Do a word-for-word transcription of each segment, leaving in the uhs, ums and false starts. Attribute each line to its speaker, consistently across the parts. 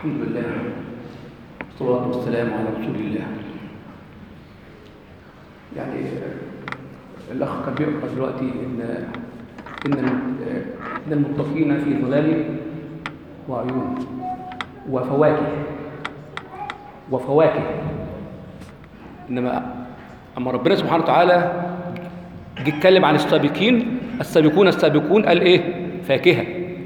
Speaker 1: الحمد لله والصلاة والسلام على رسول الله. يعني الأخ كان بيقرأ دلوقتي إن إن إن المتقين في ظلال وعيون وفواكه وفواكه إنما أما ربنا سبحانه وتعالى جه يتكلم عن السابقين السابقون السابقون قال إيه؟ فاكهة.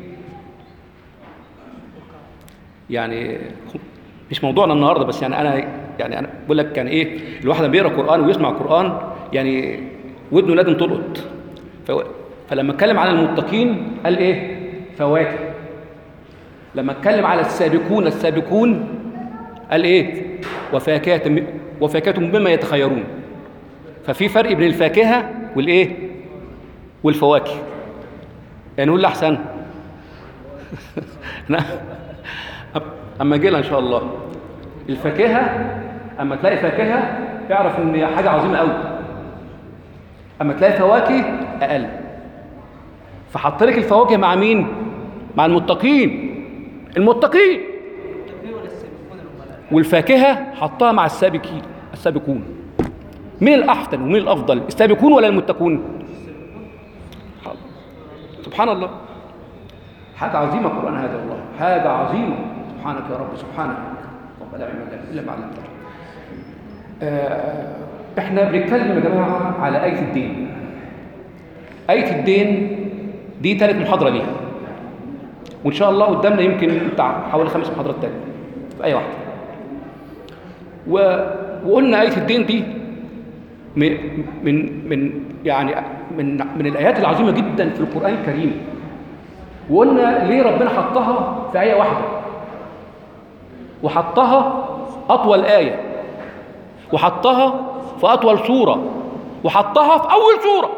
Speaker 1: يعني مش موضوعنا النهارده، بس يعني انا يعني انا بقول لك يعني ايه، الواحد لما بيقرا قران ويسمع قران يعني ودنه لازم تلقط. فلما اتكلم على المتقين قال ايه؟ فواكه. لما اتكلم على السابقون السابقون قال ايه؟ وفاكهة وفاكهة مما يتخيرون. ففي فرق بين الفاكهه والايه؟ والفواكه. يعني نقول احسن اما جينا ان شاء الله الفاكهه، اما تلاقي فاكهه اعرف ان هي حاجه عظيمه قوي، اما تلاقي فواكه اقل. فحط لك الفواكه مع مين؟ مع المتقين المتقين والفاكهه حطها مع السابقين السابقون. مين الاحسن ومين الافضل، السابقون ولا المتقون؟ سبحان الله، حاجه عظيمه القران هذا، والله حاجه عظيمه. سبحانك يا رب، سبحانك رب لا علم لنا الا ما علمتنا. آه احنا بنتكلم يا جماعه على آية الدين. آية الدين دي ثالث محاضره ليها، وان شاء الله قدامنا يمكن بتاع حوالي خمس محاضرات تانية في آية واحده. و... وقلنا آية الدين دي من من من يعني من من الآيات العظيمه جدا في القرآن الكريم. وقلنا ليه ربنا حطها في آية واحده، وحطها أطول آية، وحطها في أطول سورة، وحطها في أول سورة.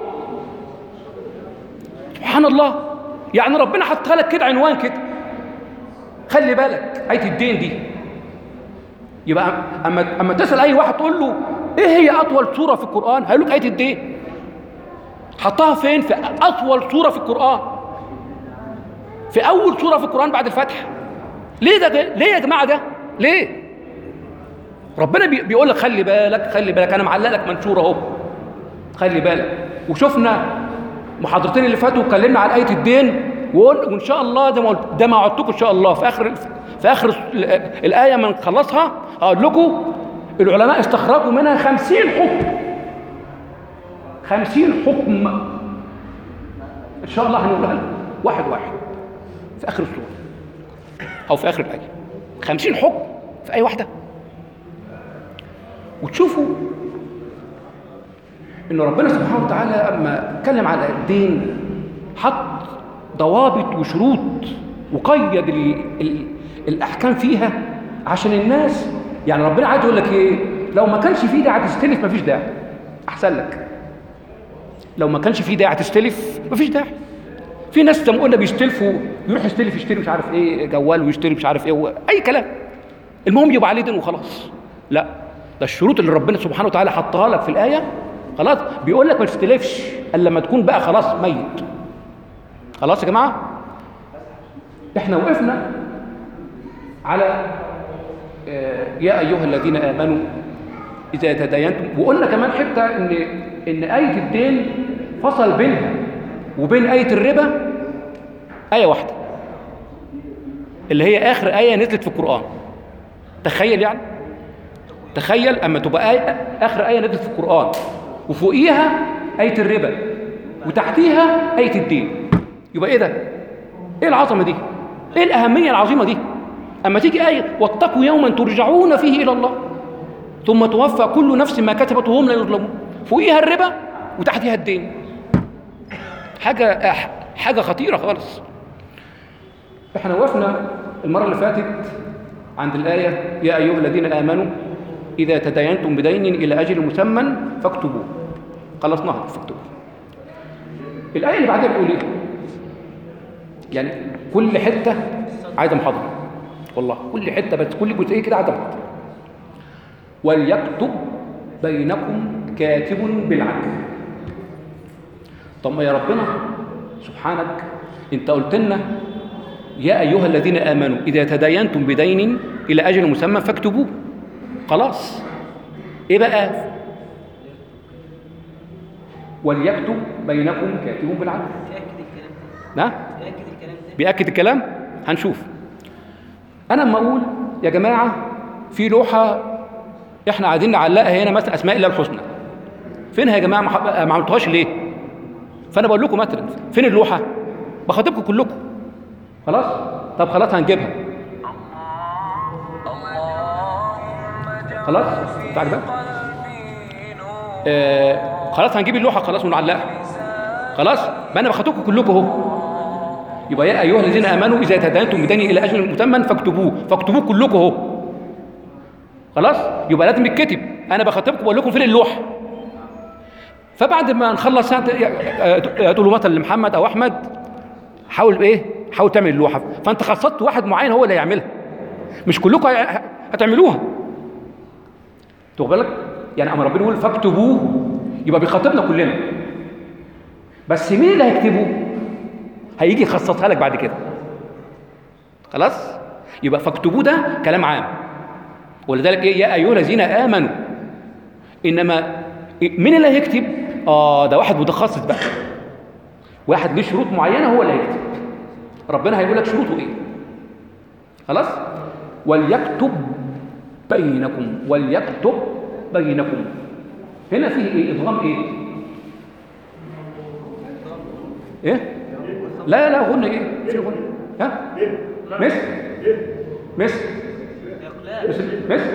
Speaker 1: سبحان الله، يعني ربنا حطها لك كده عنوان كده. خلي بالك آية الدين دي، يبقى أما أما تسأل أي واحد تقول له إيه هي أطول سورة في القرآن؟ هيقول لك آية الدين. حطها فين؟ في أطول سورة في القرآن، في أول سورة في القرآن بعد الفتح. ليه ده؟ ليه يا جماعه ده؟ ليه؟ ربنا بيقول لك خلي بالك خلي بالك، انا معلق لك منشور اهو، خلي بالك. وشفنا محاضرتين اللي فاتوا اتكلمنا عن آية الدين، وان شاء الله ده ما ده ما وعدتكم ان شاء الله في اخر في اخر الايه ما نخلصها هقول لكم العلماء استخرجوا منها خمسين حكم. خمسين حكم ان شاء الله هنقولها لكم واحد واحد في اخر السوره أو في آخر الآية. خمسين حكم في آية واحدة. وتشوفوا إن ربنا سبحانه وتعالى أما اتكلم على الدين حط ضوابط وشروط وقيد ال ال الأحكام فيها عشان الناس. يعني ربنا عايز يقول لك إيه؟ لو ما كانش فيه داعي تستلف مفيش داعي، أحسن لك. لو ما كانش فيه داعي تستلف مفيش داعي. في ناس زي ما قلنا بيستلفوا، يروح يستلف يشتري مش عارف ايه جوال ويشتري مش عارف ايه اي كلام، المهم يبقى عليه دين وخلاص. لا، ده الشروط اللي ربنا سبحانه وتعالى حطها لك في الايه. خلاص بيقول لك ما تستلفش الا لما تكون بقى خلاص ميت. خلاص يا جماعه، احنا وقفنا على يا ايها الذين امنوا اذا تداينتم، وقلنا كمان حته ان ان ايه الدين فصل بينها وبين آية الربا آية واحدة، اللي هي آخر آية نزلت في القرآن. تخيل يعني، تخيل أما تبقى آية آخر آية نزلت في القرآن وفوقيها آية الربا وتحتيها آية الدين، يبقى إيه ده؟ إيه العظمة دي؟ إيه الأهمية العظيمة دي؟ أما تيجي آية واتقوا يوما ترجعون فيه إلى الله ثم توفى كل نفس ما كسبت وهم لا يظلمون، فوقيها الربا وتحتيها الدين. حاجة حاجة خطيرة خالص. احنا وقفنا المرة اللي فاتت عند الآية يا أيها الذين آمنوا إذا تداينتم بدين إلى أجل مسمى فاكتبوه. خلصناها، فاكتبوه. الآية اللي بعدها بتقول إيه؟ يعني كل حتة عايزة محاضرة، والله كل حتة، بس كل جزئية كده عايزة محاضرة. وليكتب بينكم كاتب بالعدل. طب ما يا ربنا سبحانك انت قلت لنا يا أيها الذين آمنوا إذا تداينتم بدين إلى أجل مسمى فاكتبوه. خلاص. إيه بقى؟ وليكتب بينكم كاتب بالعدل. نعم؟ بيأكد الكلام؟ هنشوف. أنا لما أقول يا جماعة في لوحة إحنا عايزين نعلقها هنا مثلا أسماء الله الحسنى، فينها يا جماعة؟ ما عملتوهاش ليه؟ فأنا بقول لكم مثلا فين اللوحة؟ بخاطبكم كلكم. خلاص؟ طب خلاص هنجيبها. خلاص؟ بتاعك ده؟ آه خلاص هنجيب اللوحة خلاص ونعلقها. خلاص؟ ما أنا بخاطبكم كلكم أهو. يبقى يا أيها الذين آمنوا إذا تداينتم بدين إلى أجل مسمى فاكتبوه، فاكتبوه كلكم أهو. خلاص؟ يبقى لازم يتكتب. أنا بخاطبكم بقول لكم فين اللوحة. فبعد ما نخلص تقولوا مثلا لمحمد أو أحمد حاول إيه؟ حاول تعمل اللوحة. فأنت خصصت واحد معين هو اللي يعملها. مش كلكم هتعملوها. تاخد بالك؟ يعني أما ربنا يقول فاكتبوه يبقى بيخاطبنا كلنا. بس مين اللي هيكتبه؟ هيجي يخصصها لك بعد كده. خلاص؟ يبقى فاكتبوه ده كلام عام. ولذلك ايه؟ يا ايها الذين امنوا. انما مين اللي هيكتب؟ اه ده واحد متخصص بقى. واحد له شروط معينه هو اللي هيكتب. ربنا هيقول لك شروطه ايه. خلاص؟ وليكتب بينكم، وليكتب بينكم. هنا فيه ايه؟ ادغام ايه؟ ايه؟ لا لا غنى ايه؟ في غنى. ها؟ مثل مثل مثل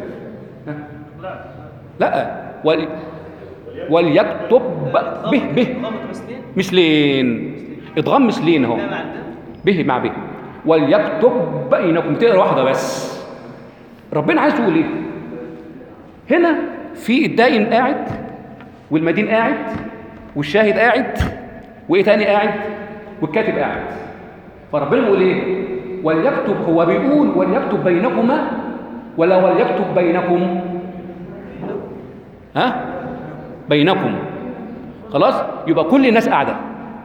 Speaker 1: لا ولي وليكتب به به مثلين. ادغام مثلين اهو. به مع به. وليكتب بينكم. تقرا واحده بس. ربنا عايز يقول ايه؟ هنا في الداين قاعد والمدين قاعد والشاهد قاعد وايه تاني قاعد والكاتب قاعد. فربنا بيقول ايه؟ وليكتب. هو بيقول وليكتب بينكما ولا وليكتب بينكم؟ ها؟ بينكم. خلاص؟ يبقى كل الناس قاعده.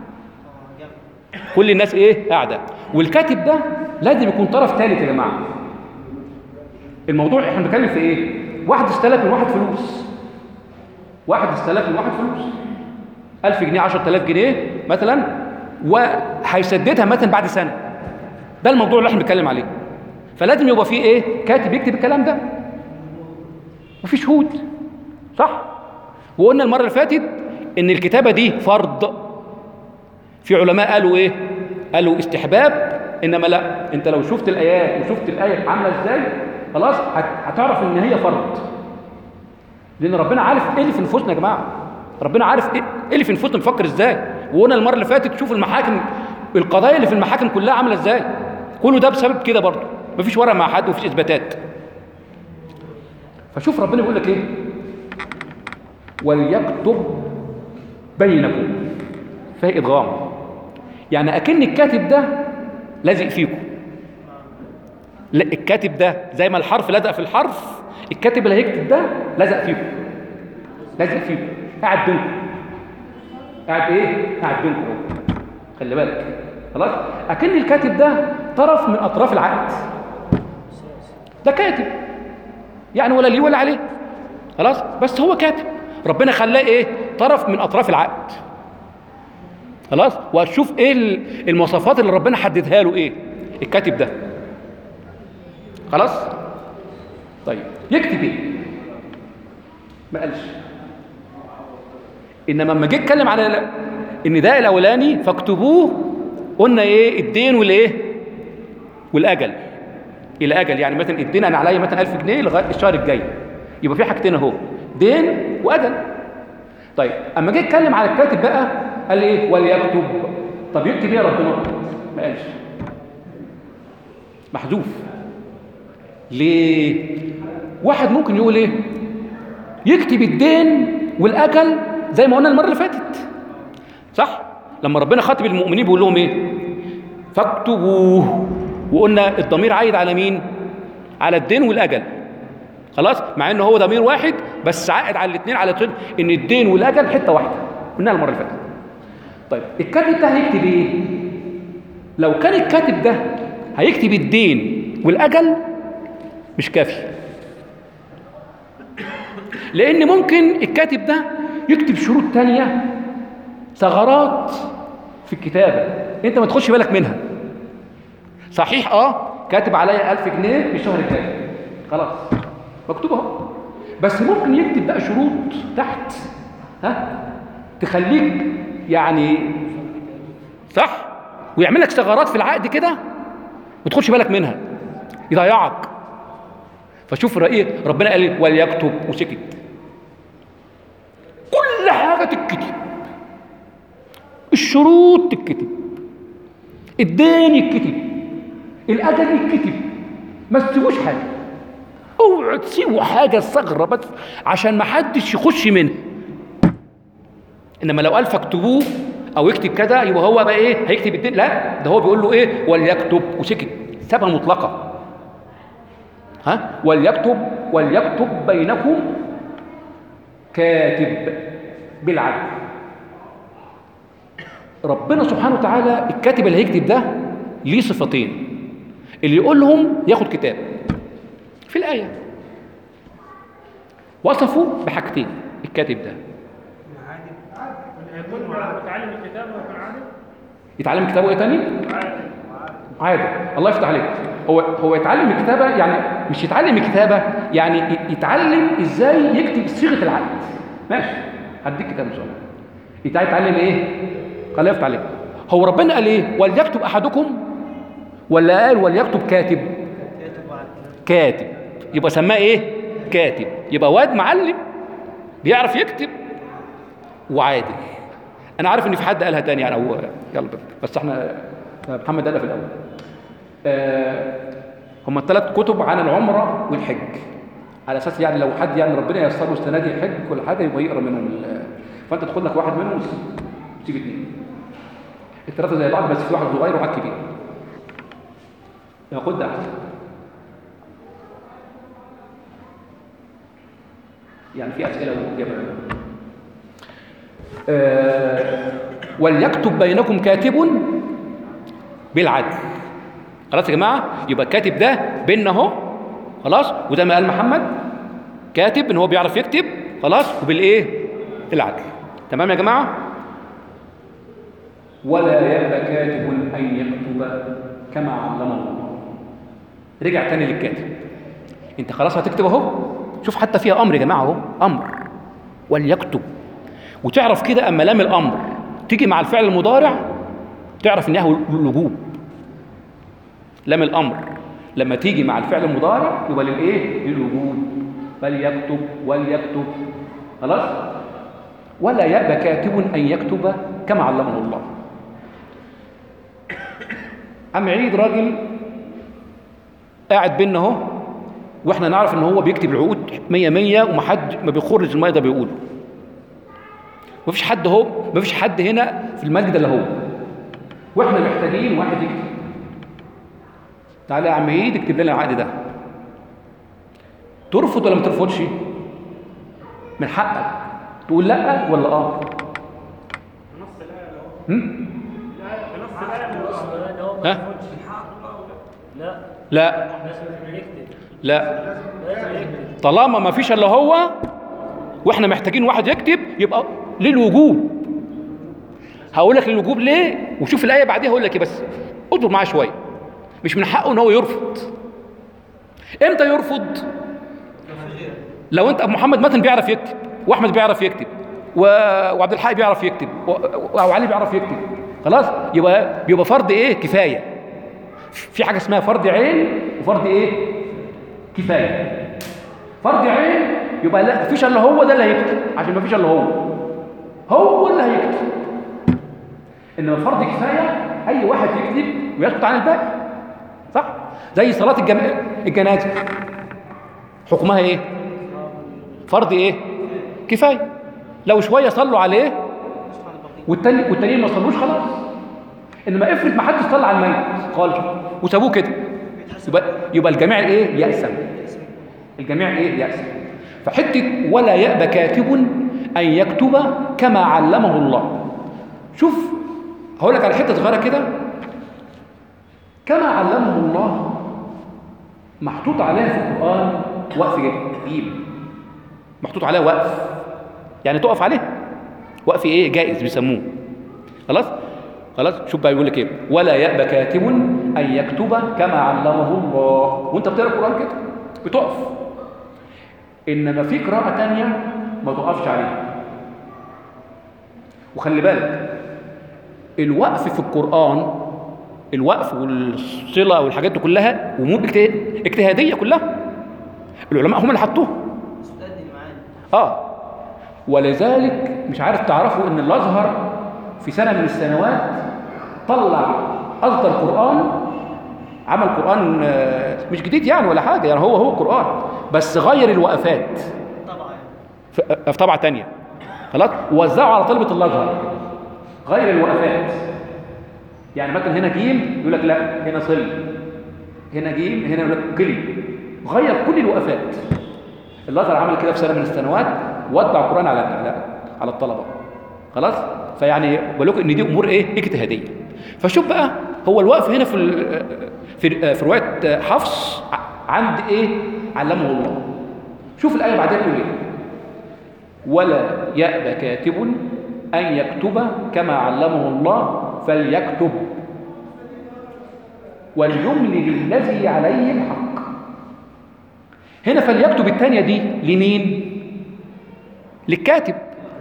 Speaker 1: كل الناس ايه؟ قاعده. والكاتب ده لازم يكون طرف ثالث يا جماعه. الموضوع احنا بنتكلم في ايه؟ واحد استلف من واحد فلوس. واحد استلف من واحد فلوس. ألف جنيه، عشرة آلاف جنيه مثلا، وهيسددها مثلا بعد سنه. ده الموضوع اللي احنا بنتكلم عليه. فلازم يبقى فيه ايه؟ كاتب يكتب الكلام ده. وفي شهود. صح؟ وقلنا المره اللي فاتت ان الكتابه دي فرض. في علماء قالوا ايه؟ قالوا استحباب، انما لا، انت لو شفت الايات وشفت الايه عامله ازاي خلاص هتعرف ان هي فرض. لان ربنا عارف ايه اللي في نفوسنا يا جماعه. ربنا عارف ايه اللي في نفوسنا بنفكر ازاي. وقلنا المره اللي فاتت شوف المحاكم، القضايا اللي في المحاكم كلها عامله ازاي. كله ده بسبب كده برضه. مفيش ورق مع حد ومفيش اثباتات. فشوف ربنا بيقول لك ايه؟ وليكتب بينكم. فهي ادغام. يعني اكن الكاتب ده لازق فيكم. لا، الكاتب ده زي ما الحرف لزق في الحرف، الكاتب اللي هيكتب ده لزق فيكم. لازق فيكم. قاعد بينكم. قاعد ايه؟ قاعد بينكم. خلي بالك. خلاص؟ اكن الكاتب ده طرف من اطراف العقد. ده كاتب. يعني ولا ليه ولا عليه. خلاص؟ بس هو كاتب. ربنا خلاه ايه؟ طرف من اطراف العقد. خلاص؟ وهتشوف ايه المواصفات اللي ربنا حددها له ايه؟ الكاتب ده. خلاص؟ طيب يكتب ايه؟ ما قالش. انما لما جه اتكلم على ان ده الاولاني فاكتبوه، قلنا ايه؟ الدين والايه؟ والاجل. الاجل يعني مثلا الدين انا عليا مثلا ألف جنيه لغايه الشهر الجاي. يبقى في حاجتين اهو، دين واجل. طيب اما جه اتكلم على الكاتب بقى قال ايه؟ وليكتب. طب يكتب ايه يا ربنا؟ ما قالش. محذوف. ليه؟ واحد ممكن يقول ايه؟ يكتب الدين والاجل زي ما قلنا المره اللي فاتت. صح؟ لما ربنا خاطب المؤمنين بيقول لهم ايه؟ فاكتبوه. وقلنا الضمير عايد على مين؟ على الدين والاجل. خلاص؟ مع انه هو ضمير واحد بس عائد على الاثنين، على طول ان الدين والاجل حته واحده. قلنا المره اللي فاتت. طيب الكاتب ده هيكتب ايه؟ لو كان الكاتب ده هيكتب الدين والاجل مش كافي، لان ممكن الكاتب ده يكتب شروط تانية، ثغرات في الكتابه انت ما تخش بالك منها. صحيح اه كاتب عليا ألف جنيه في الشهر الجاي، خلاص مكتوب اهو، بس ممكن يكتب بقى شروط تحت ها تخليك يعني صح، ويعمل لك ثغرات في العقد كده ما تخش بالك منها، يضيعك. فشوف ايه ربنا قال لي وليكتب وسكت. كل حاجه تتكتب، الشروط تتكتب، الدين يتكتب، الاجل يتكتب، ما تسيبوش حاجه، اوعوا تسيبوا حاجه ثغره بس عشان ما حدش يخش منها. انما لو قال فاكتبوه او يكتب كذا يبقى هو بقى ايه هيكتب الدين، لا ده هو بيقول له ايه وليكتب وسكت، سابها مطلقه. ها وليكتب وليكتب بينكم كاتب بالعدل. ربنا سبحانه وتعالى الكاتب اللي هيكتب ده ليه صفتين، اللي يقول لهم ياخد كتاب. في الآية وصفوا بحاجتين الكاتب ده،
Speaker 2: يتعلم الكتابة ويكون عادل.
Speaker 1: يتعلم كتابه ايه تاني؟
Speaker 2: عادل.
Speaker 1: عادل. الله يفتح عليك. هو هو يتعلم الكتابه، يعني مش يتعلم الكتابه، يعني يتعلم ازاي يكتب صيغه العقد. ماشي هديك كتاب ان شاء الله. يتعلم ايه؟ الله يفتح عليك. هو ربنا قال ايه؟ وليكتب احدكم ولا قال وليكتب كاتب؟ كاتب. يبقى سماه ايه؟ كاتب. يبقى واد معلم بيعرف يكتب وعادل. انا عارف ان في حد قالها تاني يعني، او يلا بس احنا محمد قالها في الاول. آه هم الثلاث كتب عن العمره والحج، على اساس يعني لو حد يعني ربنا ييسر له السنه دي يحج كل حاجه يبقى يقرا منهم، فانت تاخد لك واحد منهم وتسيب اثنين. الثلاثه زي بعض بس في واحد صغير وواحد كبير. ياخد ده احسن. يعني في اسئله واجابه. آه وليكتب بينكم كاتب بالعدل. خلاص يا جماعه، يبقى الكاتب ده بيننا اهو، خلاص، وده ما قال محمد كاتب ان هو بيعرف يكتب، خلاص، وبالايه؟ العدل. تمام يا جماعه؟ ولا يأبى كاتب ان يكتب كما علمه الله. رجع تاني للكاتب. انت خلاص هتكتب اهو، شوف حتى فيها امر يا جماعه اهو، امر وليكتب. وتعرف كده اما لام الامر تيجي مع الفعل المضارع تعرف انها للوجوب. لام الامر لما تيجي مع الفعل المضارع يبقى للايه؟ للوجوب. فليكتب وليكتب، خلاص. ولا يأبى كاتب ان يكتب كما علمه الله. عم عيد راجل قاعد بينا اهو، واحنا نعرف ان هو بيكتب العقود مية مية ومحد ما بيخرج المية ده بيقوله. مفيش حد اهو، مفيش حد هنا في المسجد الا هو، واحنا محتاجين واحد يكتب. تعالى يا عم عيد اكتب لنا العقد ده. ترفض ولا ما ترفضش؟ من حقك تقول لا ولا اه؟
Speaker 2: نص الآية
Speaker 1: هم؟
Speaker 2: نص الآية
Speaker 1: ها؟
Speaker 2: لا
Speaker 1: لا
Speaker 2: لازم يكتب.
Speaker 1: لا
Speaker 2: لازم يكتب.
Speaker 1: طالما ما فيش الا هو واحنا محتاجين واحد يكتب يبقى للوجوب. هقول لك للوجوب ليه وشوف الايه بعديها هقول لك ايه، بس اصبر معايا شويه. مش من حقه ان هو يرفض. امتى يرفض؟ لو انت ابو محمد مثلا بيعرف يكتب، واحمد بيعرف يكتب، و... وعبد الحق بيعرف يكتب، و... وعلي بيعرف يكتب، خلاص، يبقى بيبقى فرض ايه؟ كفايه. في حاجه اسمها فرض عين وفرض ايه؟ كفايه. فرض عين يبقى لا مفيش الا هو ده اللي هيكتب، عشان مفيش الا هو هو اللي هيكتب. انما فرض كفايه اي واحد يكتب ويسكت عن الباقي، صح؟ زي صلاه الجم... الجنازه حكمها ايه؟ فرض ايه؟ كفايه. لو شويه صلوا عليه والتاني والتانيين ما صلوش خلاص. انما افرض ما حدش صلى على الميت خالص وسابوه كده، يبقى يبقى الجميع ايه؟ يأسم. الجميع ايه؟ يأسم. فحته ولا يأبى كاتب ان يكتب كما علمه الله. شوف هقول لك على حته صغيره كده. كما علمه الله محطوط عليها في القرآن وقف جيم، محطوط عليها وقف، يعني تقف عليه وقف ايه جائز بيسموه. خلاص خلاص. شوف بقى يقول لك ايه، ولا يأبى كاتب ان يكتب كما علمه الله. وانت بتقرا القرآن كده بتقف، انما في قراءة تانية ما تقفش عليها. وخلي بالك الوقف في القرآن، الوقف والصلة والحاجات دي كلها امور اجتهادية كلها، العلماء هم اللي حطوها. اه ولذلك مش عارف تعرفوا ان الازهر في سنة من السنوات طلع اصدر قرآن، عمل قرآن مش جديد يعني ولا حاجة، يعني هو هو قرآن بس غير الوقفات في طبعة تانية. خلاص. ووزعوا على طلبة الازهر غير الوقفات. يعني مثلا هنا جيم يقول لك لا هنا صل، هنا جيم هنا يقول لك قل، غير كل الوقفات. الازهر عمل كده في سنة من السنوات، ودع القرآن على على على الطلبة. خلاص. فيعني بقول لكم ان دي امور ايه اجتهاديه. فشوف بقى هو الوقف هنا في في في روايه حفص عند ايه علمه الله. شوف الايه بعدها تقول ايه، ولا يأبى كاتب ان يكتب كما علمه الله فليكتب وليملل الذي عليه الحق. هنا فليكتب الثانيه دي لمين؟ للكاتب.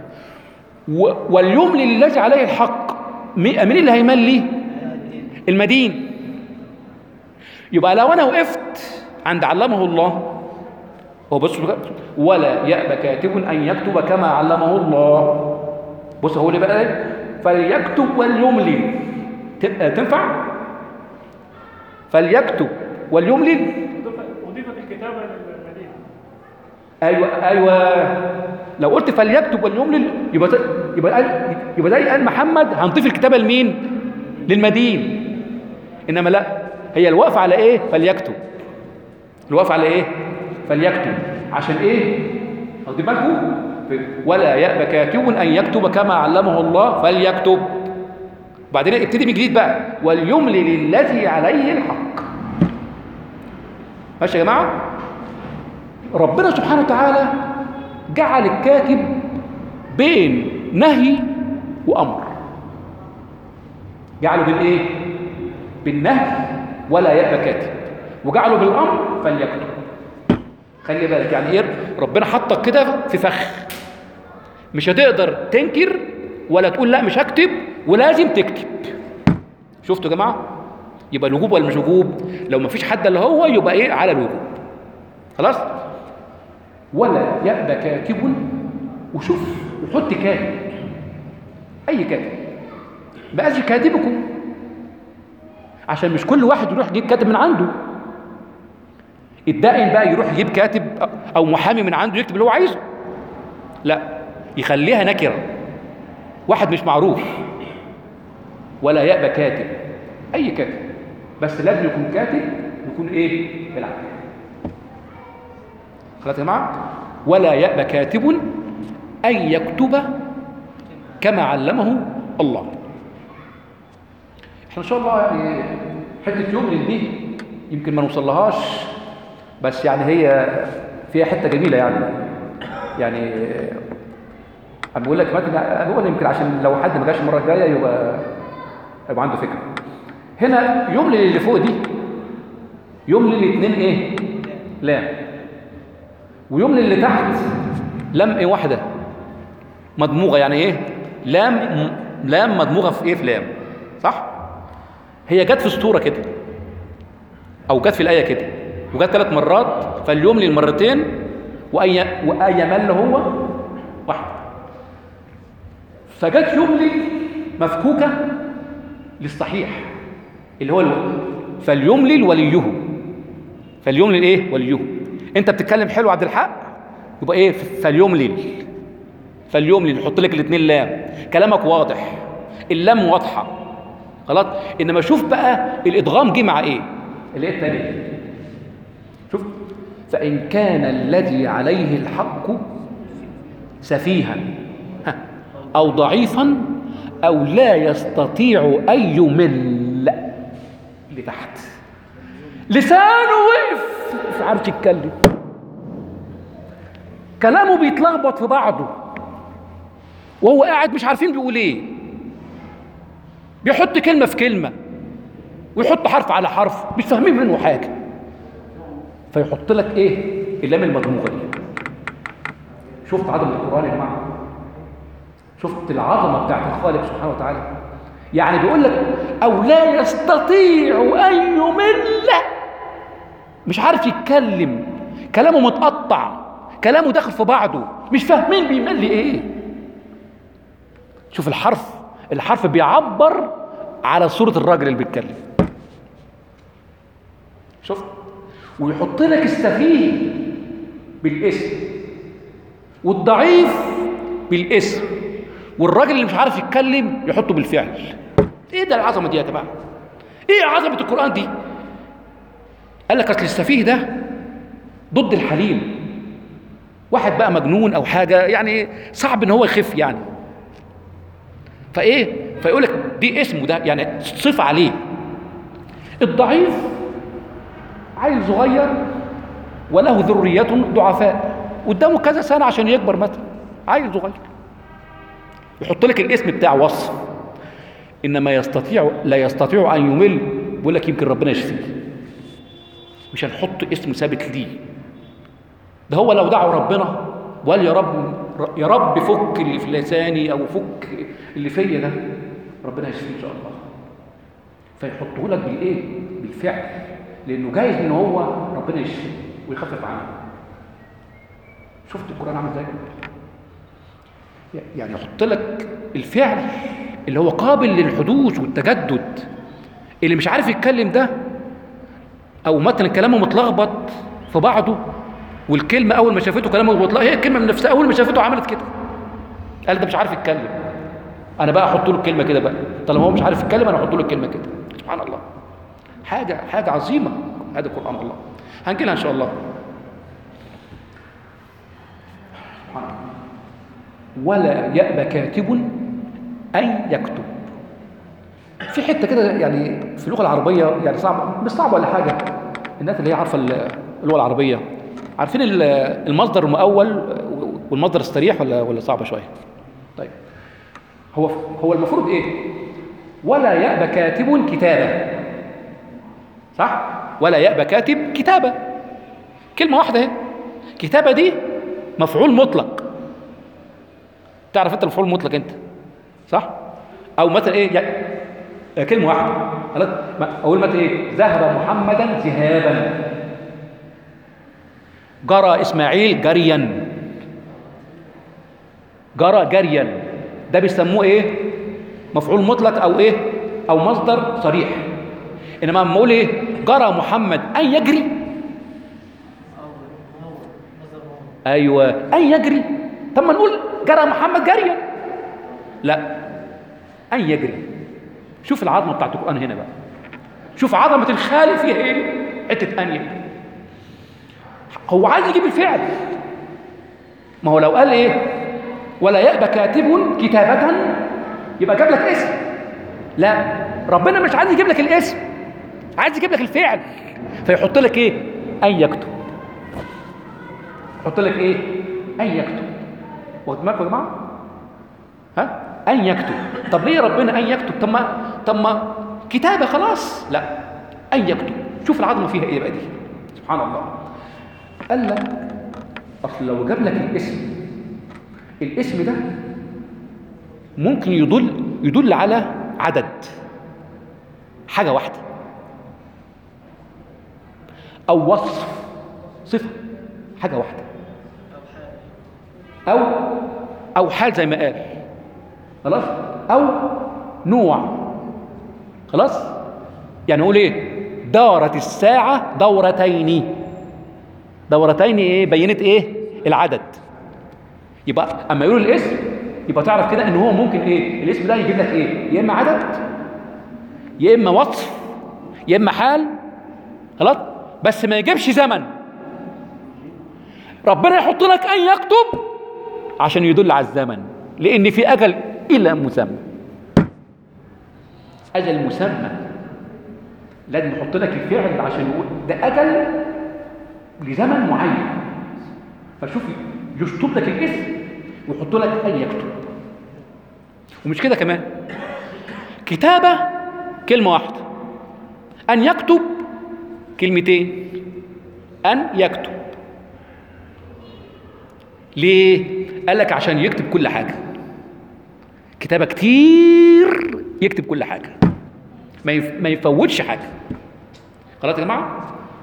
Speaker 1: وليملل الذي عليه الحق، مين اللي هيمل ليه؟ المدين. يبقى لو انا وقفت عند علمه الله، هو بص ولا يأبى كاتب ان يكتب كما علمه الله. بص هو اللي بقى ايه؟ فليكتب وليملل، تنفع؟ فليكتب وليملل
Speaker 2: اضيفت الكتابه للمدينه.
Speaker 1: ايوه ايوه. لو قلت فليكتب وليملل يبقى يبقى قال يبقى زي قال محمد هنضيف الكتابه لمين؟ للمدين. انما لا، هي الوقف على ايه؟ فليكتب. الوقف على ايه؟ فليكتب. عشان ايه؟ واخدين بالكم؟ ولا يأبى كاتب ان يكتب كما علمه الله فليكتب. وبعدين ابتدي من جديد بقى، وليملل الذي عليه الحق. ماشي يا جماعه؟ ربنا سبحانه وتعالى جعل الكاتب بين نهي وامر. جعله بالايه؟ بالنهي ولا يأبى كاتب، وجعله بالامر فليكتب. خلي بالك يعني ايه، ربنا حطك كده في فخ، مش هتقدر تنكر ولا تقول لا مش هكتب ولازم تكتب. شفتوا يا جماعه؟ يبقى الوجوب ولا مش وجوب؟ لو ما فيش حد اللي هو يبقى ايه على الوجوب. خلاص. ولا يأبى كاتب، وشوف وحط كاتب، اي كاتب بقاش كاتبكم، عشان مش كل واحد يروح يجيب كاتب من عنده. الدائن بقى يروح يجيب كاتب او محامي من عنده يكتب اللي هو عايزه، لا، يخليها نكره، واحد مش معروف. ولا يأبى كاتب، اي كاتب، بس لازم يكون كاتب يكون ايه بالعدل. خلاص يا جماعه؟ ولا يأبى كاتب ان يكتب كما علمه الله. احنا ان شاء الله يعني حته يوم دي يمكن ما نوصلهاش، بس يعني هي فيها حته جميله يعني. يعني انا بقول لك مثلا، بقول يمكن عشان لو حد ما جاش المره الجايه يبقى يبقى عنده فكره. هنا يملل اللي فوق دي، يملل الاثنين ايه؟ لام. ويملل اللي تحت لام ايه واحده مدموغه، يعني ايه؟ لام لام مدموغه في ايه؟ في لام، صح؟ هي جت في سطوره كده او جت في الايه كده وجت ثلاث مرات، فاليملل مرتين واي واي مل هو واحد. فجت يملل مفكوكه للصحيح اللي هو الوقت، فليملل وليه. فليملل ايه؟ وليه. انت بتتكلم حلو عبد الحق، يبقى ايه؟ فليملل. فليملل يحط لك الاثنين لام، كلامك واضح، اللام واضحه. خلاص. انما شوف بقى الادغام جه مع ايه؟ الايه الثانيه؟ شوف، فان كان الذي عليه الحق سفيها او ضعيفا او لا يستطيع ان يمل. اللي تحت، لسانه وقف مش عارف يتكلم، كلامه بيتلخبط في بعضه وهو قاعد مش عارفين بيقول ايه، بيحط كلمة في كلمة ويحط حرف على حرف مش فاهمين منه حاجة، فيحط لك ايه؟ اللام المدموغة دي. شفت عظمة القرآن يا جماعة؟ شفت العظمة بتاعت الخالق سبحانه وتعالى؟ يعني بيقول لك أو لا يستطيع أن يمل، مش عارف يتكلم، كلامه متقطع، كلامه داخل في بعضه، مش فاهمين بيمل ايه. شوف الحرف، الحرف بيعبر على صورة الراجل اللي بيتكلم. شفت؟ ويحط لك السفيه بالاسم والضعيف بالاسم والراجل اللي مش عارف يتكلم يحطه بالفعل. ايه ده العظمه دي يا جماعه؟ ايه عظمه القران دي؟ قال لك اصل السفيه ده ضد الحليم، واحد بقى مجنون او حاجه يعني صعب ان هو يخف يعني، فايه فيقول لك دي اسمه ده يعني صفه عليه. الضعيف عيل صغير وله ذريه ضعفاء قدامه كذا سنه عشان يكبر مثلا، عيل صغير يحط لك الاسم بتاع وصف. انما يستطيع لا يستطيع ان يمل، بيقول لك يمكن ربنا يشفيه، مش هنحط اسم ثابت ليه. ده هو لو دعوا ربنا وقال يا رب يا رب فك اللي في لساني او فك اللي فيا ده، ربنا يشفيه ان شاء الله. فيحطه لك بالايه؟ بالفعل، لانه جايز ان هو ربنا يشفيه ويخفف عنه. شفت القران عامل ازاي؟ يعني يحط لك الفعل اللي هو قابل للحدوث والتجدد، اللي مش عارف يتكلم ده او مثلا كلامه متلخبط في بعضه، والكلمه اول ما شافته كلامه متلخبط، هي الكلمه من نفسها اول ما شافته عملت كده، قال ده مش عارف يتكلم، انا بقى احط له الكلمه كده بقى، طالما هو مش عارف يتكلم انا احط له الكلمه كده. سبحان الله، حاجه حاجه عظيمه هذا قرآن الله. هنجي لها ان شاء الله. سبحان الله. ولا يأبى كاتب أن يكتب. في حتة كده يعني في اللغة العربية يعني صعب، مش صعب ولا حاجة، الناس اللي هي عارفة اللغة العربية عارفين المصدر المؤول والمصدر الصريح ولا ولا صعبة شوية؟ طيب هو هو المفروض إيه؟ ولا يأبى كاتب كتابة، صح؟ ولا يأبى كاتب كتابة، كلمة واحدة اهي. كتابة دي مفعول مطلق، تعرف انت المفعول المطلق انت صح؟ او مثلا ايه يعني كلمه واحده خلاص، اقول مثلا ايه؟ ذهب محمدا ذهابا، جرى اسماعيل جريا، جرى جريا، ده بيسموه ايه؟ مفعول مطلق او ايه؟ او مصدر صريح. انما لما اقول ايه؟ جرى محمد ان يجري، ايوه ان يجري، طب ما نقول جرى محمد جريا، لا ان يجري. شوف العظمه بتاعت القران هنا بقى، شوف عظمه الخالق فيها ايه؟ حته ان يجري، هو عايز يجيب الفعل. ما هو لو قال ايه؟ ولا يأبى كاتب كتابة يبقى جاب لك اسم، لا ربنا مش عايز يجيب لك الاسم، عايز يجيب لك الفعل، فيحط لك ايه؟ ان يكتب، يحط لك ايه؟ ان يكتب. واخد بالكم يا جماعه؟ ها؟ ان يكتب. طب ليه ربنا ان يكتب؟ طب ما طب ما كتابه خلاص، لا ان يكتب. شوف العظمه فيها ايه بقى دي، سبحان الله. قال لك اصل لو جاب لك الاسم، الاسم ده ممكن يدل يدل على عدد، حاجه واحده، او وصف صفه، حاجه واحده، او او حال زي ما قال خلاص، او نوع خلاص. يعني نقول ايه؟ دارت الساعه دورتين، دورتين ايه؟ بينت ايه؟ العدد. يبقى اما يقول الاسم يبقى تعرف كده ان هو ممكن ايه؟ الاسم ده يجيب لك ايه؟ يا اما عدد، يا اما وصف، يا اما حال خلاص، بس ما يجيبش زمن. ربنا يحط لك ان يكتب عشان يدل على الزمن، لان في اجل الى مسمى، اجل مسمى. لازم يحط لك الفعل عشان يقول ده اجل لزمن معين. فشوف يشطب لك الاسم ويحط لك ان يكتب. ومش كده كمان، كتابه كلمه واحده، ان يكتب كلمتين، ان يكتب. ليه؟ قال لك عشان يكتب كل حاجه، كتابه كتير يكتب كل حاجه، ما يف... ما يفوتش حاجه. خلاص يا جماعه؟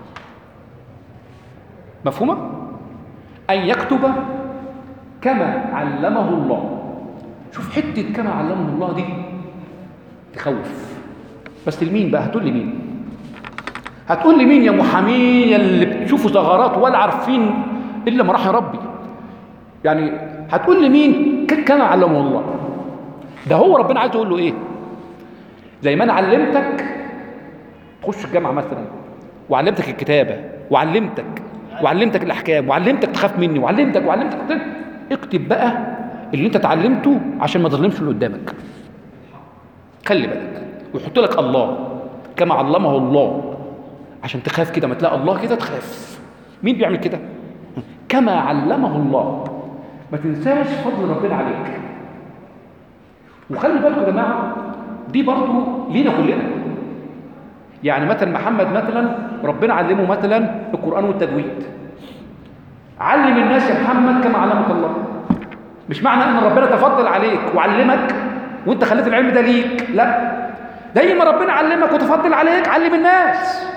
Speaker 1: مفهومه؟ ان يكتب كما علمه الله. شوف حته كما علمه الله دي تخوف. بس لمين بقى؟ هتقول لي مين؟ هتقول لي مين يا محامين يا اللي بتشوفوا ثغرات ولا عارفين الا ما رحم ربي؟ يعني هتقول لي مين كما علمه الله؟ ده هو ربنا عايز يقول له ايه؟ زي ما انا علمتك تخش الجامعه مثلا، وعلمتك الكتابه، وعلمتك وعلمتك الاحكام، وعلمتك تخاف مني، وعلمتك وعلمتك اكتب بقى اللي انت اتعلمته عشان ما تظلمش اللي قدامك. خلي بالك، ويحط لك الله كما علمه الله عشان تخاف كده، ما تلاقي الله كده تخاف. مين بيعمل كده؟ كما علمه الله. ما تنساش فضل ربنا عليك. وخلي بالكم يا جماعه دي برضه لينا كلنا. يعني مثلا محمد مثلا ربنا علمه مثلا القرآن والتجويد. علم الناس يا محمد كما علمك الله. مش معنى ان ربنا تفضل عليك وعلمك وانت خليت العلم ده ليك، لا، دايما ربنا علمك وتفضل عليك علم الناس.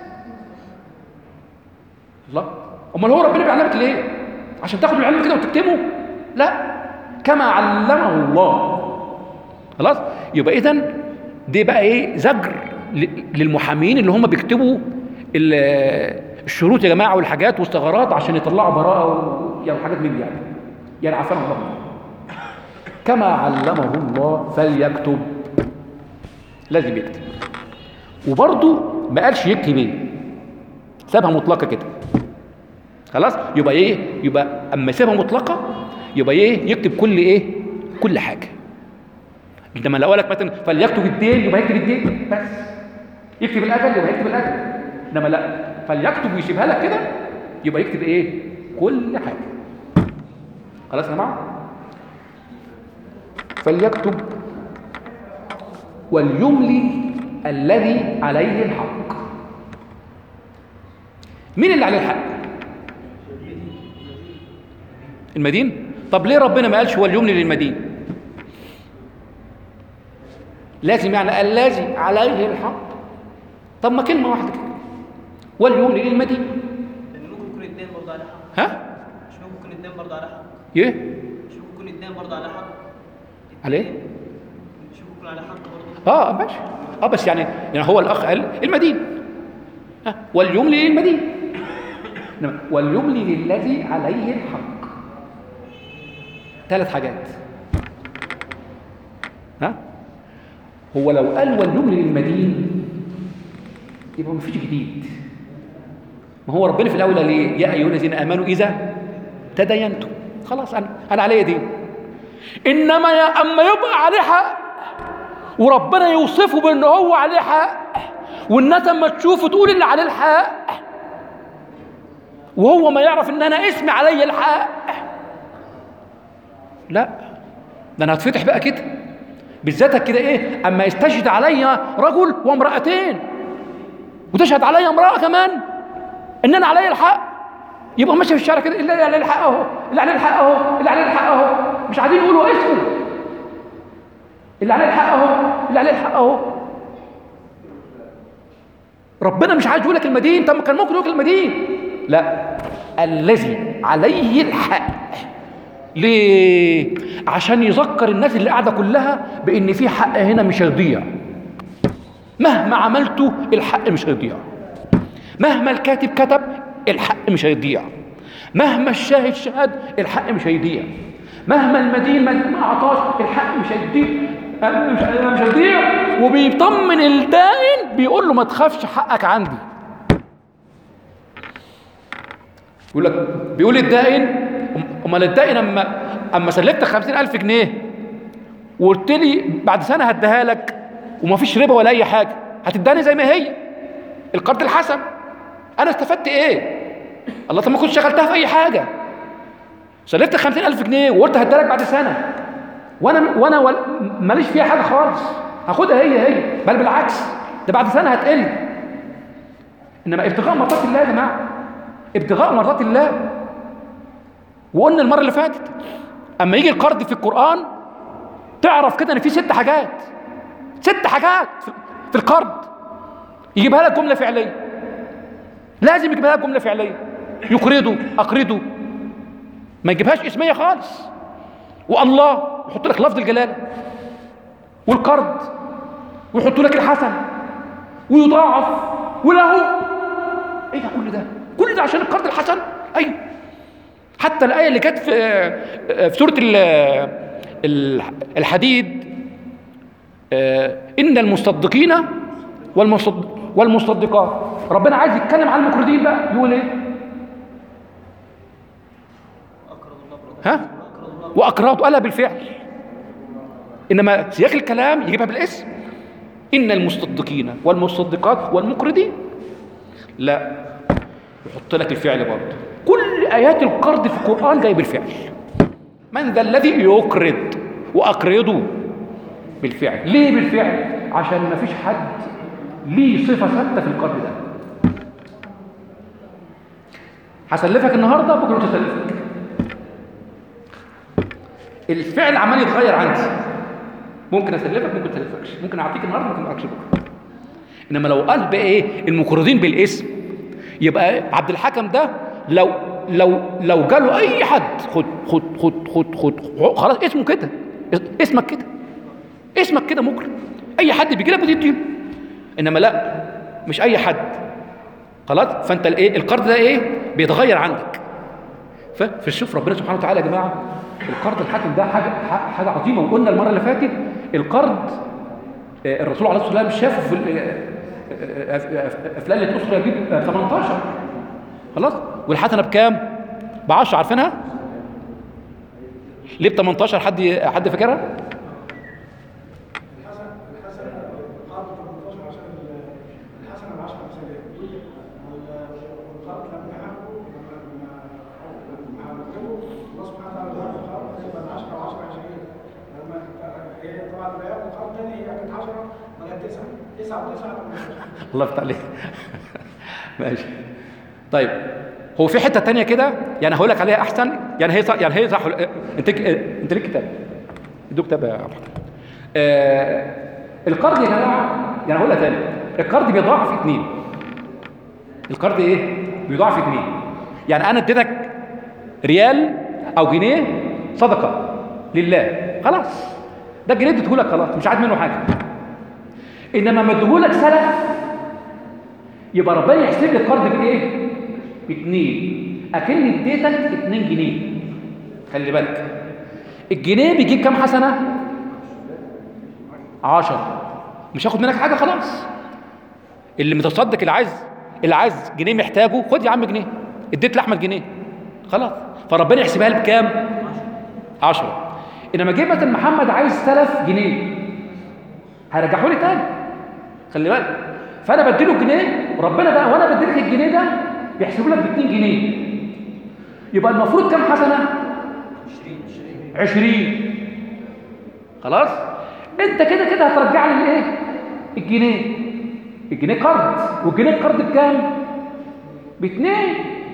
Speaker 1: الله، امال هو ربنا بيعلمك ليه؟ عشان تاخد العلم كده وتكتبه؟ لا، كما علمه الله. خلاص؟ يبقى اذا دي بقى ايه؟ زجر للمحامين اللي هم بيكتبوا الشروط يا جماعه والحاجات والثغرات عشان يطلعوا براءه و... يعني حاجات من دي يعني. يعني عافانا الله. كما علمه الله فليكتب. لازم يكتب. وبرضه ما قالش يكتب ايه؟ سابها مطلقه كده. خلاص؟ يبقى ايه؟ يبقى اما سابها مطلقه يبقى ايه؟ يكتب كل ايه؟ كل حاجه. انما لو قال لك مثلا فليكتب الدين يبقى يكتب الدين بس. يكتب الاجل يبقى يكتب الاجل. انما لا، فليكتب ويسيبها لك كده يبقى يكتب ايه؟ كل حاجه. خلاص يا جماعه؟ فليكتب وليملي الذي عليه الحق. مين اللي عليه الحق؟ المدين. طب ليه ربنا ما قالش وليملي للمدين؟ لازم يعني الذي عليه الحق. طب ما كلمه واحده كده، وليملي للمدين.
Speaker 3: ممكن يكون الدين برضه على حق.
Speaker 1: ها؟
Speaker 3: مش ممكن يكون الدين برضه على حق.
Speaker 1: ايه؟
Speaker 3: مش ممكن يكون الدين برضه على حق.
Speaker 1: عليه؟
Speaker 3: مش ممكن يكون على حق برضه.
Speaker 1: اه ماشي. اه بس يعني يعني هو الاخ قال المدين. ها؟ وليملي للمدين. وليملي للذي عليه الحق. ثلاث حاجات. ها؟ هو لو قال وليملي للمدين يبقى مفيش جديد. ما هو ربنا في الاول قال ايه؟ يا ايها الذين امنوا اذا تدينتم. خلاص انا انا عليا دين. انما يا اما يبقى عليه حق وربنا يوصفه بان هو عليه حق والناس اما تشوفه تقول اللي عليه الحق وهو ما يعرف ان انا اسمي علي الحق، لا، ده انا هتفتح بقى كده. بالذات كده ايه؟ اما يستشهد علي رجل وامرأتين وتشهد علي امرأة كمان ان انا علي الحق، يبقى ماشي في الشارع كده اللي عليه الحق اهو، اللي عليه الحق اهو، اللي عليه الحق اهو، مش عايزين يقولوا اسمه. اللي عليه الحق اهو، اللي عليه الحق اهو. ربنا مش عايز يقول لك المدين، طب ما كان ممكن يقول لك المدين. لا، الذي عليه الحق. ليه؟ عشان يذكر الناس اللي قاعده كلها بان في حق هنا مش هيضيع. مهما عملته الحق مش هيضيع. مهما الكاتب كتب الحق مش هيضيع. مهما الشاهد شهد الحق مش هيضيع. مهما المدين ما اعطاش الحق مش هيضيع. مش مش هيضيع. وبيطمن الدائن بيقول له ما تخافش حقك عندي. بيقول لك بيقول الدائن امال الدائن اما اما سلفتك خمسين ألف جنيه وقلت لي بعد سنه هديها لك وما فيش ربا ولا اي حاجه، هتداني زي ما هي؟ القرض الحسن. انا استفدت ايه؟ الله، طب ما كنت شغلتها في اي حاجه، سلفت خمسين ألف جنيه وقلت هديلك بعد سنه، وانا وانا ماليش فيها حاجه خالص، هاخدها هي هي، بل بالعكس ده بعد سنه هتقل. انما ابتغاء مرضات الله يا جماعه، ابتغاء مرضات الله. وقلنا المره اللي فاتت اما يجي القرض في القران تعرف كده ان في ست حاجات، ست حاجات في القرض يجيبها لك جمله فعليه، لازم يجيبها لك جمله فعليه. يقرضوا، اقرضوا، ما يجيبهاش اسميه خالص. والله يحط لك لفظ الجلاله والقرض، ويحط لك الحسن ويضاعف وله. ايه ده كل ده؟ كل ده عشان القرض الحسن؟ ايوه. حتى الايه اللي كانت في في سوره الحديد، ان المصدقين والمصدقات، ربنا عايز يتكلم عن المقرضين بقى، يقول ايه؟ ها؟ واقرضوا، قالها بالفعل، انما سياق الكلام يجيبها بالاسم. ان المصدقين والمصدقات والمقرضين، لا، يحط لك الفعل برضه. كل ايات القرض في القران جايه بالفعل. من ذا الذي يقرض؟ واقرضوا بالفعل. ليه بالفعل؟ عشان ما فيش حد ليه صفه ثابته في القرض ده. هسلفك النهارده، بكره مش هسلفك. الفعل عمال يتغير عندي، ممكن اسلفك ممكن اسلفكش، ممكن اعطيك النهارده ممكن ما اعطيكش بكره. انما لو قال بقى ايه المقرضين بالاسم، يبقى عبد الحكم ده لو لو لو جاله اي حد خد خد خد خد خد خلاص اسمه كده، اسمك كده، اسمك كده مقرض. اي حد بيجي لك بتديله. انما لا، مش اي حد، خلاص. فانت الايه القرض ده ايه بيتغير عندك. فشوف ربنا سبحانه وتعالى يا جماعه، القرض الحاكم ده حاجه حاجه عظيمه. وقلنا المره اللي فاتت القرض الرسول عليه الصلاه والسلام شافه في افلال الاسره يجيب ثمانية عشر، خلاص. والحسنه بكام؟ ب عشرة، عارفينها؟ ليه ب ثمانية عشر؟ حد حد فاكرها؟ الله يفتح عليك. ماشي. طيب، هو في حته ثانيه كده يعني هقول لك عليها احسن، يعني هي يعني هي صح. انت انت ليك كتاب، ادوك كتاب يا عبد. آه القرض يا جماعه، يعني هقولها ثاني، القرض بيضاعف في اثنين. القرض ايه؟ بيضاعف في اثنين. يعني انا اديتك ريال او جنيه صدقه لله، خلاص، ده الجنيه اديته لك خلاص، مش عايز منه حاجه. انما ما اديهولك سلف، يبقى ربنا يحسب لي القرض بايه؟ باثنين، اكن اديتك اتنين جنيه. خلي بالك، الجنيه بيجيب كام حسنه؟ عشرة. مش هاخد منك حاجه خلاص. اللي متصدق اللي عايز اللي عايز جنيه محتاجه، خد يا عم جنيه، اديت لاحمد جنيه خلاص. فربنا يحسبها لي بكام؟ عشرة. انما جه مثلا محمد عايز سلف جنيه، هيرجعوا لي تاني، خلي بالك. فانا بديله جنيه، وربنا بقى وانا بديلك الجنيه ده بيحسبوا لك ب اتنين جنيه. يبقى المفروض كام حسنه؟ عشرين. خلاص. انت كده كده هترجع لي الايه؟ الجنيه. الجنيه قرض، والجنيه القرض بكام؟ باتنين.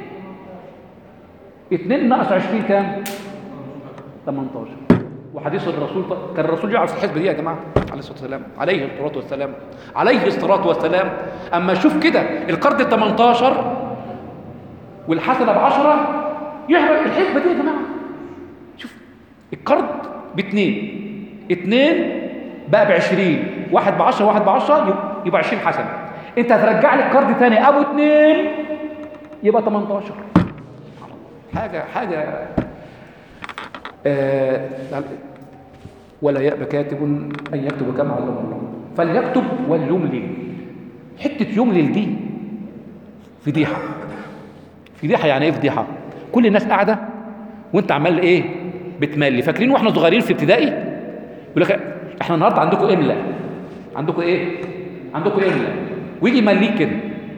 Speaker 1: اتنين ناقص عشرين كام؟ ثمانية عشر. وحديث الرسول، كان الرسول يعرف الحسبه دي يا جماعه عليه الصلاه والسلام، عليه الصلاه والسلام، عليه الصلاه والسلام. اما شوف كده القرض ب ثمانية عشر والحسنه ب عشرة، يعرف الحسبه دي يا جماعه. شوف القرض باثنين، اثنين بقى ب عشرين، واحد ب عشرة، واحد ب عشرة، يبقى عشرين حسنه. انت هترجع لي القرض ثاني ابو اثنين، يبقى ثمانية عشر. حاجه حاجه آه ولا يأبى كاتب أن يكتب كما علمه الله فليكتب وليملل. حتة يملل دي فضيحة. فضيحة يعني إيه فضيحة؟ كل الناس قاعدة وأنت عمال إيه؟ بتملي. فاكرين وإحنا صغيرين في ابتدائي يقول لك إحنا النهاردة عندكم إملا، عندكم إيه؟ عندكم إملا، ويجي يمليك كده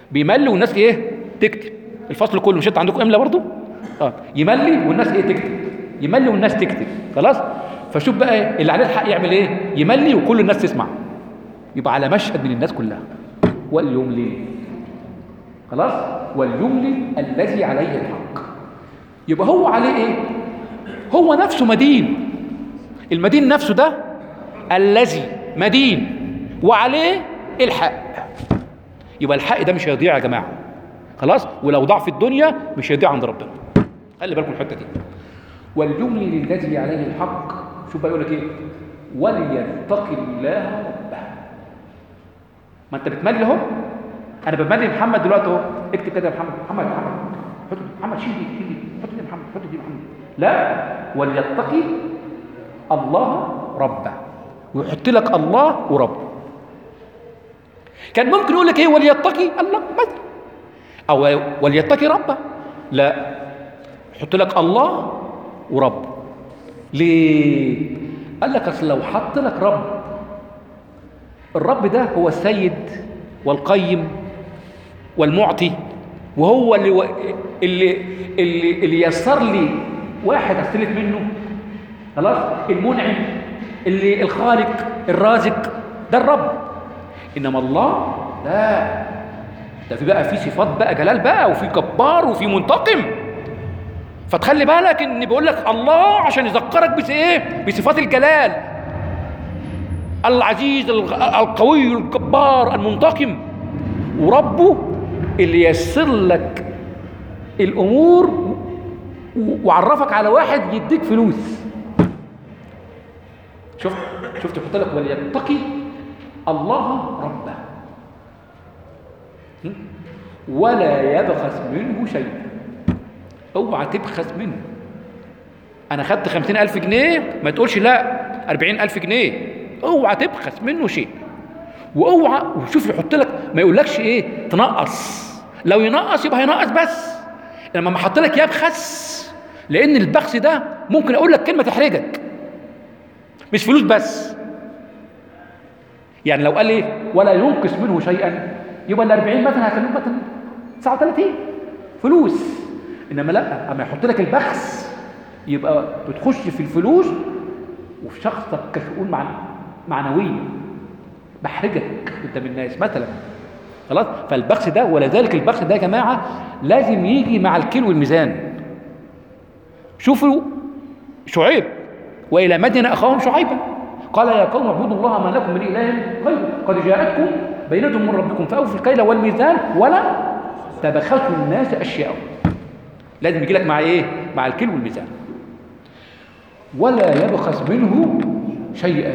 Speaker 1: بيملي والناس ايه تكتب الفصل كله. مش انت عندكم املا برضو؟ اه يملي والناس ايه تكتب، يملي والناس تكتب. خلاص. فشوف بقى اللي عليه الحق يعمل ايه، يملي وكل الناس تسمع، يبقى على مشهد من الناس كلها. وليملي، خلاص، وليملي الذي عليه الحق. يبقى هو عليه ايه؟ هو نفسه مدين، المدين نفسه ده الذي مدين وعليه الحق. يبقى الحق ده مش هيضيع يا جماعه، خلاص، ولو ضاع في الدنيا مش هيضيع عند ربنا. خلي بالكم الحته دي. واليملي للذي عليه الحق. شوف بقى يقول لك ايه، وليتقي الله ربه. ما انت بتملي اهو، انا بملي محمد دلوقتي اهو، اكتب كده يا محمد، محمد محمد حط محمد، شيل دي شيل دي، حط دي محمد، حط دي محمد. لا، وليتقي الله ربه، ويحط لك الله ورب. كان ممكن يقول لك ايه، وليتقي الله مثلا، او وليتقي ربه. لا، يحط لك الله ورب. ليه؟ قال لك اصل لو حط لك رب، الرب ده هو السيد والقيم والمعطي، وهو اللي و... اللي اللي, اللي يسر لي واحد استلف منه، خلاص، المنعم، اللي الخالق الرازق، ده الرب. انما الله لا، ده في بقى في صفات بقى جلال بقى، وفي جبار وفي منتقم. فتخلي بالك ان بيقول لك الله عشان يذكرك بس ايه، بصفات الجلال، العزيز القوي الجبار المنتقم، وربه اللي ييسر لك الامور وعرفك على واحد يديك فلوس. شفت شفت يحط لك وليتقي الله ربه ولا يبخس منه شيئا. اوعى تبخس منه. انا خدت خمسين الف جنيه، ما تقولش لا اربعين الف جنيه. اوعى تبخس منه شيء. واوعى، وشوف يحط لك، ما يقولكش ايه تنقص، لو ينقص يبقى هينقص بس. لما ما حط لك يبخس، لان البخس ده ممكن اقول لك كلمه تحرجك، مش فلوس بس. يعني لو قال ايه ولا ينقص منه شيئا، يبقى ال أربعين مثلا هيخلوه مثلا تسعة وثلاثين فلوس. انما لا، اما يحط لك البخس يبقى بتخش في الفلوس وفي شخصك كشؤون معنى معنويه، بحرجك قدام الناس مثلا، خلاص. فالبخس ده، ولذلك البخس ده يا جماعه لازم يجي مع الكيل والميزان. شوفوا شعيب، والى مدين اخاهم شعيبا قال يا قوم اعبدوا الله ما لكم من اله غيره قد جاءتكم بينة من ربكم فاوفوا الكيل والميزان ولا تبخسوا الناس اشياءهم. لازم يجي لك مع ايه؟ مع الكيل والميزان. ولا يبخس منه شيئا،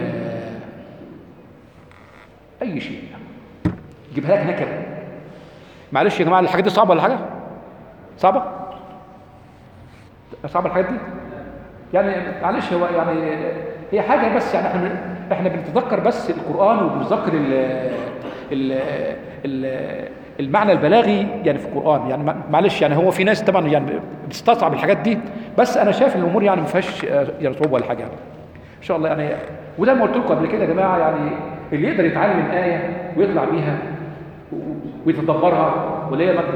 Speaker 1: اي شيء يجيبها لك نكره. معلش يا جماعه، الحاجات دي صعبه ولا حاجه؟ صعبه؟ صعبه الحاجات دي؟ يعني معلش، هو يعني هي حاجه بس، يعني احنا احنا بنتذكر بس القران وبنتذكر ال ال ال المعنى البلاغي يعني في القران. يعني معلش، يعني هو في ناس طبعا يعني بتستصعب الحاجات دي، بس انا شايف ان الامور يعني ما فيهاش يعني صعوبه ولا حاجه يعني. ان شاء الله يعني. وزي ما قلت لكم قبل كده يا جماعه، يعني اللي يقدر يتعلم ايه ويطلع بيها ويتدبرها، ولا هي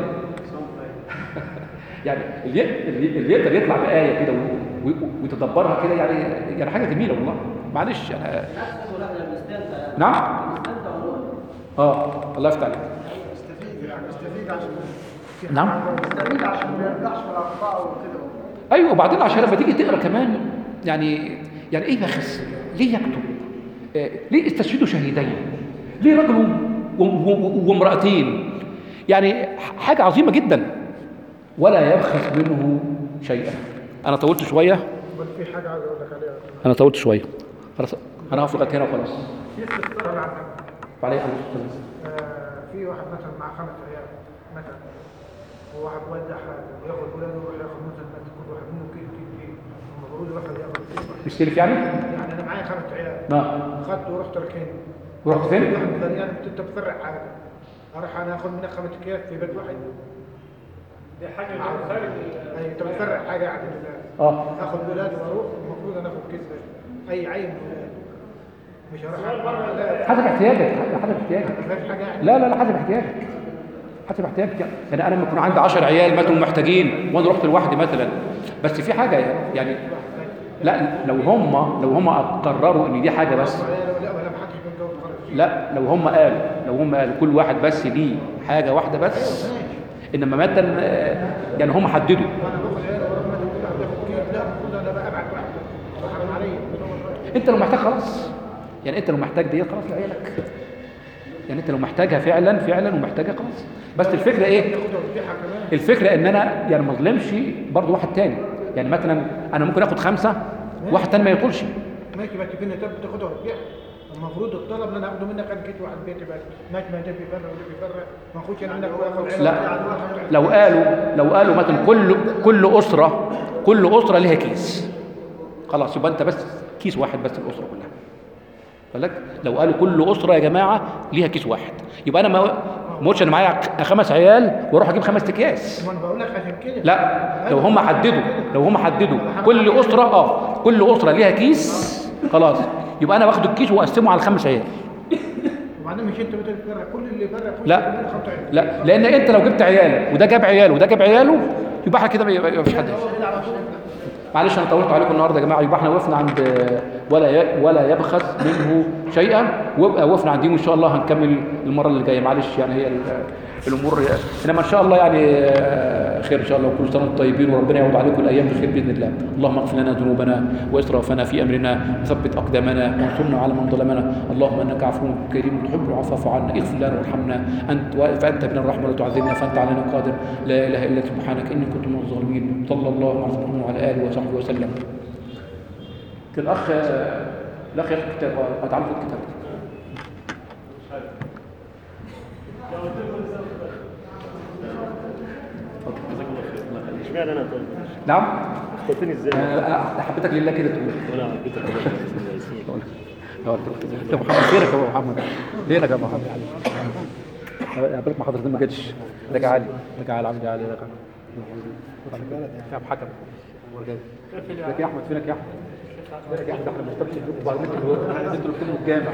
Speaker 1: يعني اللي اللي يقدر يطلع بايه كده ويتدبرها كده، يعني يعني حاجه جميله والله. معلش انا نعم اه الله يفتح عليك.
Speaker 4: استفيد يعني استفيد عشان
Speaker 1: نعم
Speaker 4: استفيد عشان ما يرجعش في الاخطاء وكده.
Speaker 1: ايوه، وبعدين عشان لما تيجي تقرا كمان، يعني يعني ايه بخس؟ ليه يكتب؟ آه ليه استشهدوا شهيدين؟ ليه رجل وامرأتين؟ يعني حاجه عظيمه جدا. ولا يبخس منه شيئا. انا طولت شويه،
Speaker 4: في حاجه عايز اقول لك عليها.
Speaker 1: انا طولت شويه خلاص، انا هقف لغايه هنا وخلاص.
Speaker 4: في استفسار عندك.
Speaker 1: وعليكم
Speaker 4: آه في واحد مثلا مع خمس عيال مثلا، وواحد ودع حاجه وياخد ولاده ويروح ياخد مثلا كل واحد منه كيلو كيلو كيلو، المفروض الواحد ياخد كيلو.
Speaker 1: مستلف يعني؟
Speaker 4: يعني انا معايا خمس عيال،
Speaker 1: نعم،
Speaker 4: خدته ورحت ركنت.
Speaker 1: ورحت فين؟
Speaker 4: واحد قال يعني انت بتفرع حاجه، اروح انا اخد منك خمس اكياس في بيت واحد.
Speaker 2: دي حاجه غير خارج.
Speaker 4: اي انت بتفرع حاجه يعني
Speaker 1: اه
Speaker 4: اخد ولادي واروح، المفروض انا اخد كيس اي عين من ولادي، مش هروح. لا
Speaker 1: حسب احتياجك، حسب احتياجك.
Speaker 4: ما فيهاش حاجه يعني.
Speaker 1: لا لا لا، حسب احتياجك. حسب احتياج. يعني انا لما يكون عندي عشرة عيال ماتوا محتاجين وانا رحت لوحدي مثلا، بس في حاجه يعني لا لو هم لو هم قرروا ان دي حاجه بس،
Speaker 4: لا ولا محدش بيتجوز خالص.
Speaker 1: لا لو هم قالوا لو هم قالوا كل واحد بس ليه حاجه واحده بس، انما مثلا يعني هم حددوا
Speaker 4: انا باخد عيال ورا ما تقول له باخد كيف، لا المفروض انا بقى ابعت واحد حرام عليا.
Speaker 1: انت لو محتاج خلاص، يعني انت لو محتاج دي خلاص لعيالك، يعني انت لو محتاجها فعلا فعلا ومحتاجها خلاص. بس الفكره ايه؟ الفكره ان انا يعني ما اظلمش برضه واحد تاني. يعني مثلا انا ممكن اخد خمسه واحد تاني ما ياكلش.
Speaker 4: ماشي، بس فين انت بتاخدها وتبيع؟ المفروض الطلب اللي انا اخده منك انا جيت واحد بيتي بس ماشي، ما ده بيفرق وده بيفرق، ما اخدش انا عندك واخد.
Speaker 1: لا لو قالوا لو قالوا مثلا كل كل اسره كل اسره ليها كيس، خلاص يبقى انت بس كيس واحد بس الاسره كلها. بالك لو قالوا كل اسره يا جماعه ليها كيس واحد، يبقى انا ما ما اقولش انا معايا خمس عيال واروح اجيب خمس اكياس.
Speaker 4: ما انا بقول لك عشان كده.
Speaker 1: لا لو هم حددوا لو هم حددوا كل اسره اه كل اسره ليها كيس، خلاص يبقى انا باخد الكيس واقسمه على الخمس عيال.
Speaker 4: وبعدين مش انت بتفرق كل اللي يفرق كل
Speaker 1: لا
Speaker 4: اللي خمسة عيال.
Speaker 1: لا لان انت لو جبت عيالك وده جاب عياله وده جاب عياله يبقى احنا كده ما فيش حد. معلش انا طولت عليكم النهارده يا جماعه. يبقى احنا وقفنا عند ولا ولا يبخس منه شيئا، ويبقى وقفنا عند دي وان شاء الله هنكمل المره اللي جايه. معلش يعني هي الامور، انما ان شاء الله يعني خير ان شاء الله. وكل سنه وانتم طيبين وربنا يعود عليكم الايام بخير باذن الله. اللهم اغفر لنا ذنوبنا واسرافنا في امرنا وثبت اقدامنا وانصرنا على من ظلمنا. اللهم انك عفو كريم تحب العفو فاعف عنا، اغفر لنا وارحمنا انت فانت بنا الرحمه ولا تعذبنا فانت علينا قادر. لا اله الا انت سبحانك اني كنت من الظالمين. صلى الله عليه وسلم وعلى اله وصحبه وسلم. الاخ الاخ ياخد كتاب اتعلم الكتاب.
Speaker 5: اشمعنى انا طيب؟
Speaker 1: نعم
Speaker 5: اخترتني ازاي؟
Speaker 1: انا حبيتك لله كده تقول.
Speaker 5: وانا حبيتك
Speaker 1: يا محمد خيرك يا محمد، خيرك يا محمد. يا بالك ما حضرتك ما جيتش. لك علي لك علي عمي علي لك يا ابو حكم. لك يا احمد فينك يا احمد؟ فينك يا احمد؟ احنا بنستبشر بيكم وبعدين انتوا انتوا اللي بتكونوا الجامع.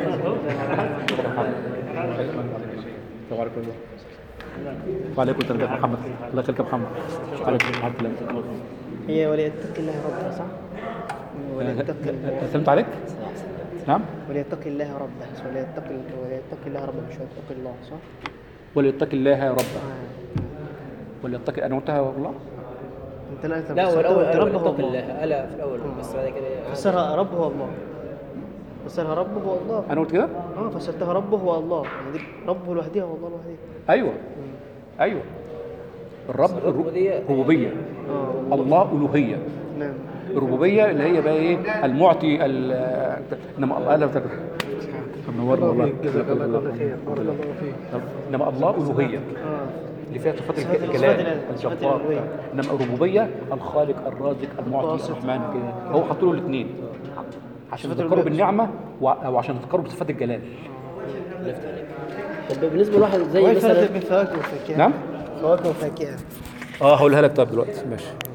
Speaker 1: تبارك الله. وعليكم السلام يا محمد. الله يخليك يا محمد. عليكم السلام.
Speaker 6: هي وليتقي الله ربه صح؟ وليتقي الله.
Speaker 1: سلمت عليك؟ نعم.
Speaker 6: وليتقي الله ربه، وليتقي وليتقي الله ربه مش وليتقي الله صح؟
Speaker 1: وليتقي الله ربه. وليتقي انا قلتها والله.
Speaker 6: انت لا
Speaker 7: لا هو الاول
Speaker 6: ربه هو
Speaker 7: اتق
Speaker 6: الله.
Speaker 7: الله الا في الاول بس بعد كده
Speaker 6: فسرها ربه هو الله. فسرها ربه هو الله.
Speaker 1: انا قلت كده؟
Speaker 6: اه فسرتها ربه هو الله، يعني دي ربه لوحدها والله لوحدها.
Speaker 1: ايوه ايوه الرب الربوبيه.
Speaker 6: اه
Speaker 1: الله الوهيه.
Speaker 6: نعم.
Speaker 1: الربوبيه اللي هي بقى ايه؟ المعطي انما الله لا منورنا والله.
Speaker 4: جزاك الله خير. بارك الله فيك.
Speaker 1: انما الله الوهيه
Speaker 6: اه
Speaker 1: اللي فيها صفات
Speaker 6: صفات-
Speaker 1: الكلام
Speaker 6: صفات- صفات
Speaker 1: الجبار.
Speaker 6: الألوهية.
Speaker 1: انما الربوبيه الخالق الرازق المعطي
Speaker 6: الباسط.
Speaker 1: الرحمن كده. هو حط له الاثنين عشان
Speaker 6: صفات
Speaker 1: تذكروا
Speaker 6: الألوهية.
Speaker 1: بالنعمه او عشان تذكروا بصفات الجلال.
Speaker 7: طب بالنسبه لواحد زي
Speaker 6: وين
Speaker 7: مثلا
Speaker 6: الفرق بين فواكه وفاكهه؟
Speaker 1: نعم.
Speaker 6: فواكه وفاكهه.
Speaker 1: اه هقولها لك طيب دلوقتي ماشي.